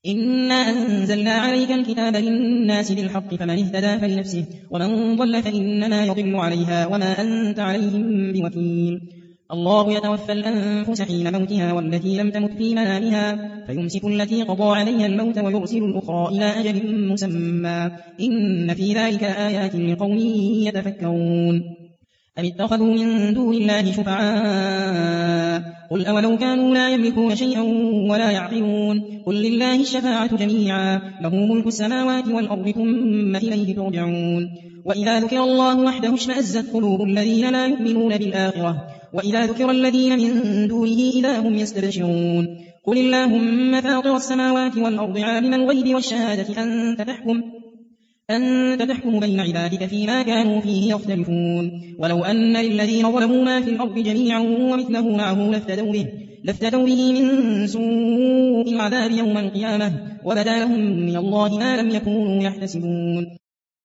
إنا أنزلنا عليك الكتاب للناس بالحق فمن اهتدى فلنفسه ومن ضل فإنما يضل عليها وما أنت عليهم بوكيل. الله يتوفى الأنفس حين موتها والتي لم تمت في منامها فيمسك التي قضى عليها الموت ويرسل الأخرى إلى أجل مسمى إن في ذلك آيات لقوم يتفكرون. أم اتخذوا من دون الله شفعاء قل أولو كانوا لا يملكون شيئا ولا يعقلون قل لله الشفاعة جميعا له ملك السماوات والأرض ثم إليه ترجعون. وإذا ذكر الله وحده اشمأزت قلوب الذين لا يؤمنون بالآخرة وإذا ذكر الذين من دونه إذا هم يستبشرون. قل اللهم فاطر السماوات والأرض عالم الغيب والشهادة أنت تحكم بين عبادك فيما كانوا فيه يختلفون. ولو أن للذين ظلموا ما في الأرض جميعا ومثله معه لافتدوا به من سوء العذاب يوم القيامة وبدا لهم من الله ما لم يكونوا يحتسبون.